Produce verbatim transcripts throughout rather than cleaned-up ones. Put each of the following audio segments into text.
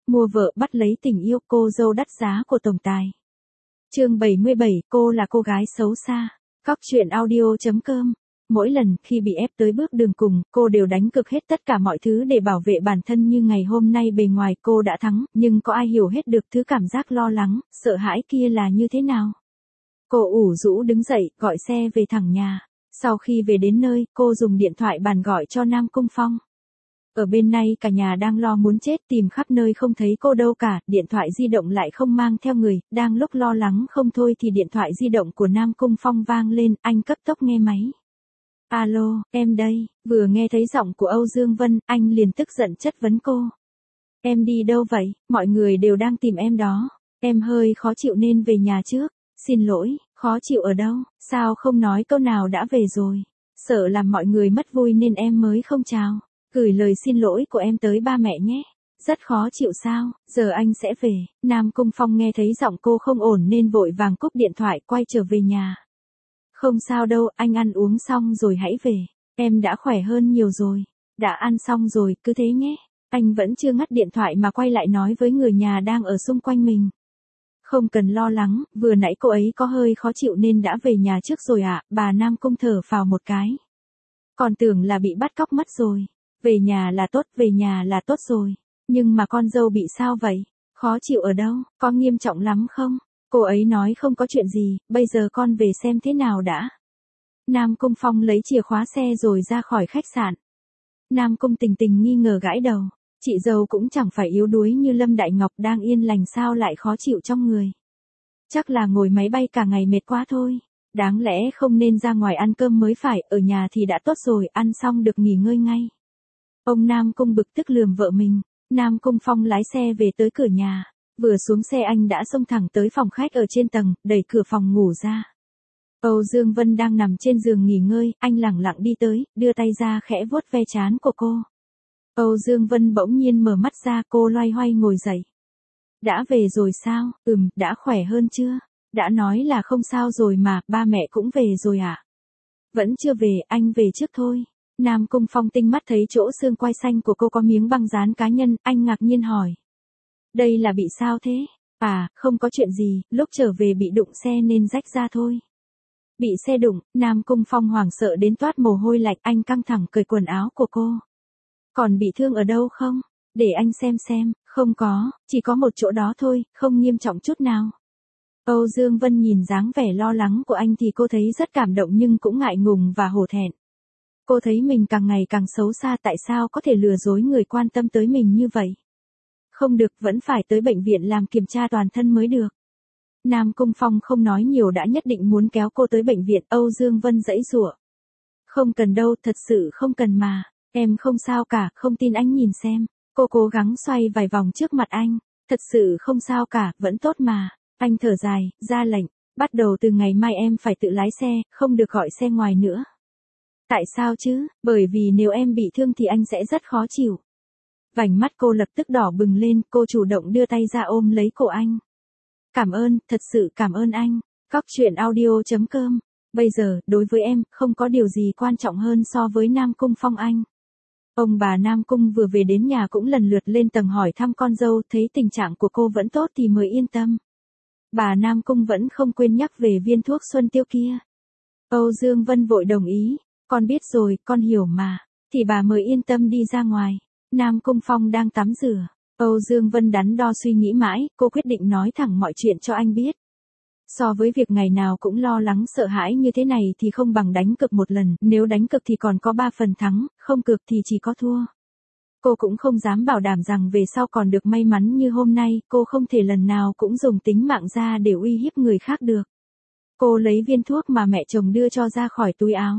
Mua vợ bắt lấy tình yêu, cô dâu đắt giá của tổng tài. Chương bảy mươi bảy, cô là cô gái xấu xa. Cóc truyện audio chấm com. Mỗi lần khi bị ép tới bước đường cùng, cô đều đánh cực hết tất cả mọi thứ để bảo vệ bản thân, như ngày hôm nay bề ngoài cô đã thắng, nhưng có ai hiểu hết được thứ cảm giác lo lắng, sợ hãi kia là như thế nào. Cô ủ rũ đứng dậy, gọi xe về thẳng nhà. Sau khi về đến nơi, cô dùng điện thoại bàn gọi cho Nam Cung Phong. Ở bên này cả nhà đang lo muốn chết, tìm khắp nơi không thấy cô đâu cả, điện thoại di động lại không mang theo người, đang lúc lo lắng không thôi thì điện thoại di động của Nam Cung Phong vang lên, anh cấp tốc nghe máy. Alo, em đây. Vừa nghe thấy giọng của Âu Dương Vân, anh liền tức giận chất vấn cô. Em đi đâu vậy, mọi người đều đang tìm em đó. Em hơi khó chịu nên về nhà trước. Xin lỗi, khó chịu ở đâu, sao không nói câu nào đã về rồi. Sợ làm mọi người mất vui nên em mới không chào. Gửi lời xin lỗi của em tới ba mẹ nhé. Rất khó chịu sao, giờ anh sẽ về. Nam Cung Phong nghe thấy giọng cô không ổn nên vội vàng cúp điện thoại, quay trở về nhà. Không sao đâu, anh ăn uống xong rồi hãy về. Em đã khỏe hơn nhiều rồi. Đã ăn xong rồi, cứ thế nhé. Anh vẫn chưa ngắt điện thoại mà quay lại nói với người nhà đang ở xung quanh mình. Không cần lo lắng, vừa nãy cô ấy có hơi khó chịu nên đã về nhà trước rồi ạ. À, bà Nam Cung thở phào một cái. Còn tưởng là bị bắt cóc mất rồi. Về nhà là tốt, về nhà là tốt rồi. Nhưng mà con dâu bị sao vậy? Khó chịu ở đâu, có nghiêm trọng lắm không? Cô ấy nói không có chuyện gì, bây giờ con về xem thế nào đã. Nam Cung Phong lấy chìa khóa xe rồi ra khỏi khách sạn. Nam Cung Tình Tình nghi ngờ gãi đầu. Chị dâu cũng chẳng phải yếu đuối như Lâm Đại Ngọc, đang yên lành sao lại khó chịu trong người. Chắc là ngồi máy bay cả ngày mệt quá thôi. Đáng lẽ không nên ra ngoài ăn cơm mới phải, ở nhà thì đã tốt rồi, ăn xong được nghỉ ngơi ngay. Ông Nam Cung bực tức lườm vợ mình. Nam Cung Phong lái xe về tới cửa nhà. Vừa xuống xe anh đã xông thẳng tới phòng khách ở trên tầng, đẩy cửa phòng ngủ ra. Âu Dương Vân đang nằm trên giường nghỉ ngơi, anh lẳng lặng đi tới, đưa tay ra khẽ vuốt ve trán của cô. Âu Dương Vân bỗng nhiên mở mắt ra, cô loay hoay ngồi dậy. Đã về rồi sao? Ừm, đã khỏe hơn chưa? Đã nói là không sao rồi mà, ba mẹ cũng về rồi à? Vẫn chưa về, anh về trước thôi. Nam Cung Phong tinh mắt thấy chỗ xương quai xanh của cô có miếng băng dán cá nhân, anh ngạc nhiên hỏi. Đây là bị sao thế? À, không có chuyện gì, lúc trở về bị đụng xe nên rách ra thôi. Bị xe đụng, Nam Cung Phong hoảng sợ đến toát mồ hôi lạnh, anh căng thẳng cởi quần áo của cô. Còn bị thương ở đâu không? Để anh xem xem, không có, chỉ có một chỗ đó thôi, không nghiêm trọng chút nào. Âu Dương Vân nhìn dáng vẻ lo lắng của anh thì cô thấy rất cảm động nhưng cũng ngại ngùng và hổ thẹn. Cô thấy mình càng ngày càng xấu xa, tại sao có thể lừa dối người quan tâm tới mình như vậy? Không được, vẫn phải tới bệnh viện làm kiểm tra toàn thân mới được. Nam Cung Phong không nói nhiều đã nhất định muốn kéo cô tới bệnh viện. Âu Dương Vân giãy giụa. Không cần đâu, thật sự không cần mà. Em không sao cả, không tin anh nhìn xem. Cô cố gắng xoay vài vòng trước mặt anh. Thật sự không sao cả, vẫn tốt mà. Anh thở dài, ra lệnh. Bắt đầu từ ngày mai em phải tự lái xe, không được gọi xe ngoài nữa. Tại sao chứ? Bởi vì nếu em bị thương thì anh sẽ rất khó chịu. Vành mắt cô lập tức đỏ bừng lên, cô chủ động đưa tay ra ôm lấy cổ anh. Cảm ơn, thật sự cảm ơn anh. Cóc truyện audio chấm com. Bây giờ, đối với em, không có điều gì quan trọng hơn so với Nam Cung Phong anh. Ông bà Nam Cung vừa về đến nhà cũng lần lượt lên tầng hỏi thăm con dâu, thấy tình trạng của cô vẫn tốt thì mới yên tâm. Bà Nam Cung vẫn không quên nhắc về viên thuốc Xuân Tiêu kia. Âu Dương Vân vội đồng ý. Con biết rồi, con hiểu mà. Thì bà mới yên tâm đi ra ngoài. Nam Cung Phong đang tắm rửa. Âu Dương Vân đắn đo suy nghĩ mãi, cô quyết định nói thẳng mọi chuyện cho anh biết. So với việc ngày nào cũng lo lắng sợ hãi như thế này thì không bằng đánh cược một lần, nếu đánh cược thì còn có ba phần thắng, không cược thì chỉ có thua. Cô cũng không dám bảo đảm rằng về sau còn được may mắn như hôm nay, cô không thể lần nào cũng dùng tính mạng ra để uy hiếp người khác được. Cô lấy viên thuốc mà mẹ chồng đưa cho ra khỏi túi áo.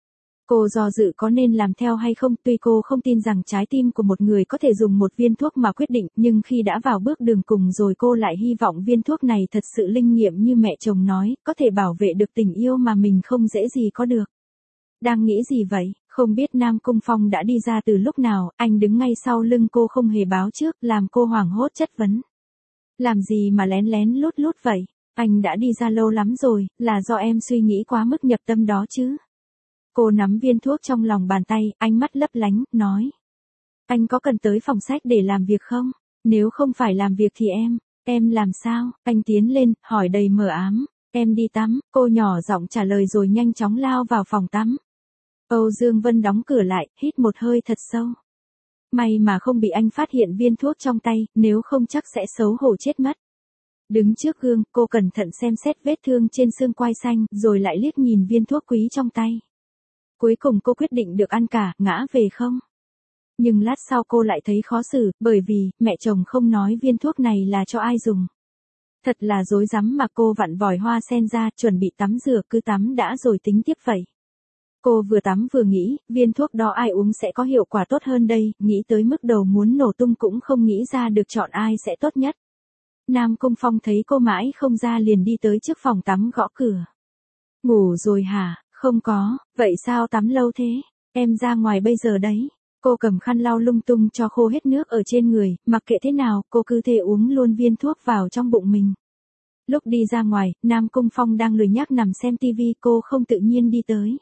Cô do dự có nên làm theo hay không, tuy cô không tin rằng trái tim của một người có thể dùng một viên thuốc mà quyết định, nhưng khi đã vào bước đường cùng rồi cô lại hy vọng viên thuốc này thật sự linh nghiệm như mẹ chồng nói, có thể bảo vệ được tình yêu mà mình không dễ gì có được. Đang nghĩ gì vậy, không biết Nam Cung Phong đã đi ra từ lúc nào, anh đứng ngay sau lưng cô không hề báo trước, làm cô hoảng hốt chất vấn. Làm gì mà lén lén lút lút vậy, anh đã đi ra lâu lắm rồi, là do em suy nghĩ quá mức nhập tâm đó chứ. Cô nắm viên thuốc trong lòng bàn tay, ánh mắt lấp lánh, nói. Anh có cần tới phòng sách để làm việc không? Nếu không phải làm việc thì em, em làm sao? Anh tiến lên, hỏi đầy mờ ám. Em đi tắm, cô nhỏ giọng trả lời rồi nhanh chóng lao vào phòng tắm. Âu Dương Vân đóng cửa lại, hít một hơi thật sâu. May mà không bị anh phát hiện viên thuốc trong tay, nếu không chắc sẽ xấu hổ chết mất. Đứng trước gương, cô cẩn thận xem xét vết thương trên xương quai xanh, rồi lại liếc nhìn viên thuốc quý trong tay. Cuối cùng cô quyết định được ăn cả, ngã về không. Nhưng lát sau cô lại thấy khó xử, bởi vì, mẹ chồng không nói viên thuốc này là cho ai dùng. Thật là rối rắm mà cô vặn vòi hoa sen ra, chuẩn bị tắm rửa, cứ tắm đã rồi tính tiếp vậy. Cô vừa tắm vừa nghĩ, viên thuốc đó ai uống sẽ có hiệu quả tốt hơn đây, nghĩ tới mức đầu muốn nổ tung cũng không nghĩ ra được chọn ai sẽ tốt nhất. Nam Cung Phong thấy cô mãi không ra liền đi tới trước phòng tắm gõ cửa. Ngủ rồi hả? Không có, vậy sao tắm lâu thế? Em ra ngoài bây giờ đấy. Cô cầm khăn lau lung tung cho khô hết nước ở trên người, mặc kệ thế nào, cô cứ thế uống luôn viên thuốc vào trong bụng mình. Lúc đi ra ngoài, Nam Cung Phong đang lười nhác nằm xem tivi, cô không tự nhiên đi tới.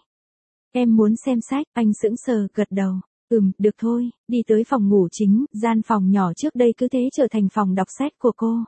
Em muốn xem sách, anh sững sờ, gật đầu. Ừm, được thôi, đi tới phòng ngủ chính, gian phòng nhỏ trước đây cứ thế trở thành phòng đọc sách của cô.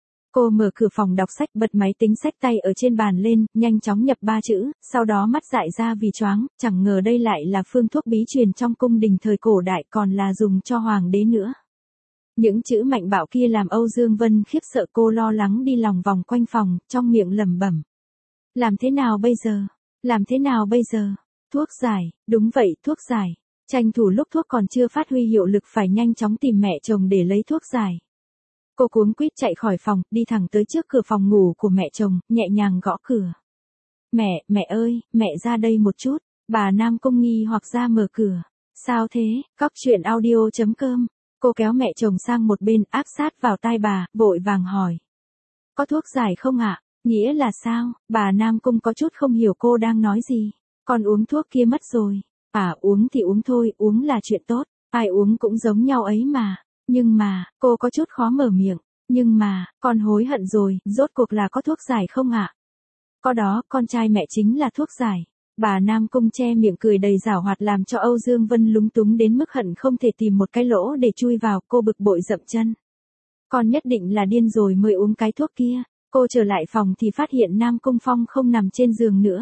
Cô mở cửa phòng đọc sách, bật máy tính xách tay ở trên bàn lên, nhanh chóng nhập ba chữ, sau đó mắt dại ra vì choáng, chẳng ngờ đây lại là phương thuốc bí truyền trong cung đình thời cổ đại, còn là dùng cho hoàng đế nữa. Những chữ mạnh bạo kia làm Âu Dương Vân khiếp sợ, cô lo lắng đi lòng vòng quanh phòng, trong miệng lẩm bẩm. Làm thế nào bây giờ? Làm thế nào bây giờ? Thuốc giải, đúng vậy, thuốc giải. Tranh thủ lúc thuốc còn chưa phát huy hiệu lực phải nhanh chóng tìm mẹ chồng để lấy thuốc giải. Cô cuống quýt chạy khỏi phòng, đi thẳng tới trước cửa phòng ngủ của mẹ chồng, nhẹ nhàng gõ cửa. Mẹ, mẹ ơi, mẹ ra đây một chút. Bà Nam Cung nghi hoặc ra mở cửa. Sao thế? Cóc truyện audio chấm com. Cô kéo mẹ chồng sang một bên, áp sát vào tai bà, vội vàng hỏi. Có thuốc giải không ạ? Nghĩa là sao? Bà Nam Cung có chút không hiểu cô đang nói gì. Con uống thuốc kia mất rồi. À, uống thì uống thôi, uống là chuyện tốt. Ai uống cũng giống nhau ấy mà. Nhưng mà, cô có chút khó mở miệng. Nhưng mà, con hối hận rồi, rốt cuộc là có thuốc giải không ạ? Có đó, con trai mẹ chính là thuốc giải. Bà Nam Cung che miệng cười đầy giảo hoạt làm cho Âu Dương Vân lúng túng đến mức hận không thể tìm một cái lỗ để chui vào, cô bực bội dậm chân. Con nhất định là điên rồi mới uống cái thuốc kia. Cô trở lại phòng thì phát hiện Nam Cung Phong không nằm trên giường nữa.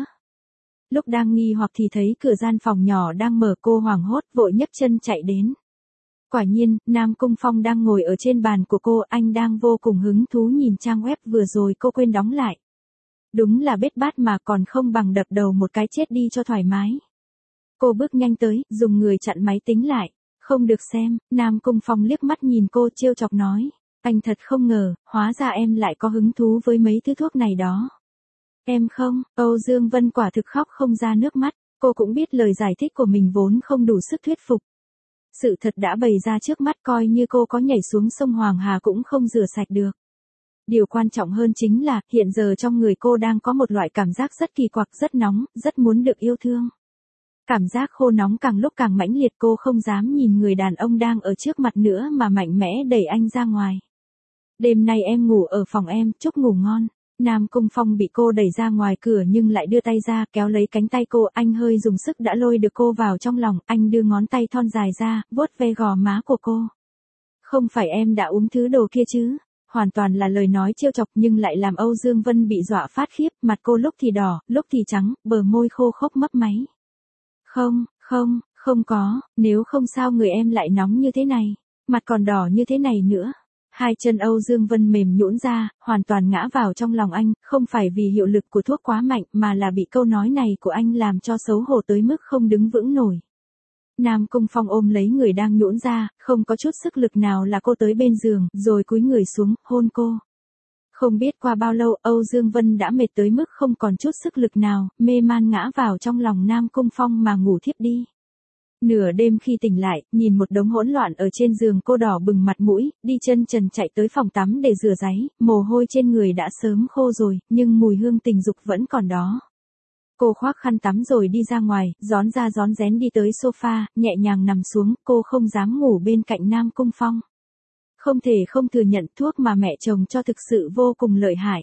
Lúc đang nghi hoặc thì thấy cửa gian phòng nhỏ đang mở, cô hoảng hốt vội nhấc chân chạy đến. Quả nhiên, Nam Cung Phong đang ngồi ở trên bàn của cô, anh đang vô cùng hứng thú nhìn trang web vừa rồi cô quên đóng lại. Đúng là bết bát mà còn không bằng đập đầu một cái chết đi cho thoải mái. Cô bước nhanh tới, dùng người chặn máy tính lại. Không được xem, Nam Cung Phong liếc mắt nhìn cô trêu chọc nói. Anh thật không ngờ, hóa ra em lại có hứng thú với mấy thứ thuốc này đó. Em không, Âu Dương Vân quả thực khóc không ra nước mắt, cô cũng biết lời giải thích của mình vốn không đủ sức thuyết phục. Sự thật đã bày ra trước mắt, coi như cô có nhảy xuống sông Hoàng Hà cũng không rửa sạch được. Điều quan trọng hơn chính là, hiện giờ trong người cô đang có một loại cảm giác rất kỳ quặc, rất nóng, rất muốn được yêu thương. Cảm giác khô nóng càng lúc càng mãnh liệt, cô không dám nhìn người đàn ông đang ở trước mặt nữa mà mạnh mẽ đẩy anh ra ngoài. Đêm nay em ngủ ở phòng em, chúc ngủ ngon. Nam Cung Phong bị cô đẩy ra ngoài cửa nhưng lại đưa tay ra, kéo lấy cánh tay cô, anh hơi dùng sức đã lôi được cô vào trong lòng, anh đưa ngón tay thon dài ra, vuốt ve gò má của cô. Không phải em đã uống thứ đồ kia chứ? Hoàn toàn là lời nói trêu chọc nhưng lại làm Âu Dương Vân bị dọa phát khiếp, mặt cô lúc thì đỏ, lúc thì trắng, bờ môi khô khốc mấp máy. Không, không, không có, nếu không sao người em lại nóng như thế này, mặt còn đỏ như thế này nữa. Hai chân Âu Dương Vân mềm nhũn ra, hoàn toàn ngã vào trong lòng anh, không phải vì hiệu lực của thuốc quá mạnh mà là bị câu nói này của anh làm cho xấu hổ tới mức không đứng vững nổi. Nam Cung Phong ôm lấy người đang nhũn ra, không có chút sức lực nào là cô tới bên giường, rồi cúi người xuống, hôn cô. Không biết qua bao lâu Âu Dương Vân đã mệt tới mức không còn chút sức lực nào, mê man ngã vào trong lòng Nam Cung Phong mà ngủ thiếp đi. Nửa đêm khi tỉnh lại, nhìn một đống hỗn loạn ở trên giường cô đỏ bừng mặt mũi, đi chân trần chạy tới phòng tắm để rửa ráy, mồ hôi trên người đã sớm khô rồi, nhưng mùi hương tình dục vẫn còn đó. Cô khoác khăn tắm rồi đi ra ngoài, rón ra rón rén đi tới sofa, nhẹ nhàng nằm xuống, cô không dám ngủ bên cạnh Nam Cung Phong. Không thể không thừa nhận thuốc mà mẹ chồng cho thực sự vô cùng lợi hại.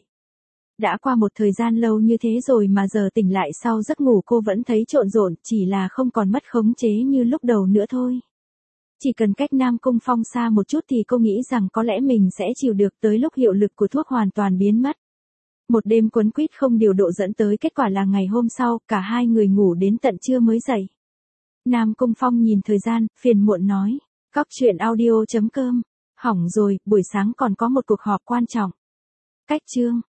Đã qua một thời gian lâu như thế rồi mà giờ tỉnh lại sau giấc ngủ cô vẫn thấy trộn rộn, chỉ là không còn mất khống chế như lúc đầu nữa thôi. Chỉ cần cách Nam Cung Phong xa một chút thì cô nghĩ rằng có lẽ mình sẽ chịu được tới lúc hiệu lực của thuốc hoàn toàn biến mất. Một đêm quấn quýt không điều độ dẫn tới kết quả là ngày hôm sau, cả hai người ngủ đến tận trưa mới dậy. Nam Cung Phong nhìn thời gian, phiền muộn nói. Cóc truyện audio chấm com. Hỏng rồi, buổi sáng còn có một cuộc họp quan trọng. Cách chương.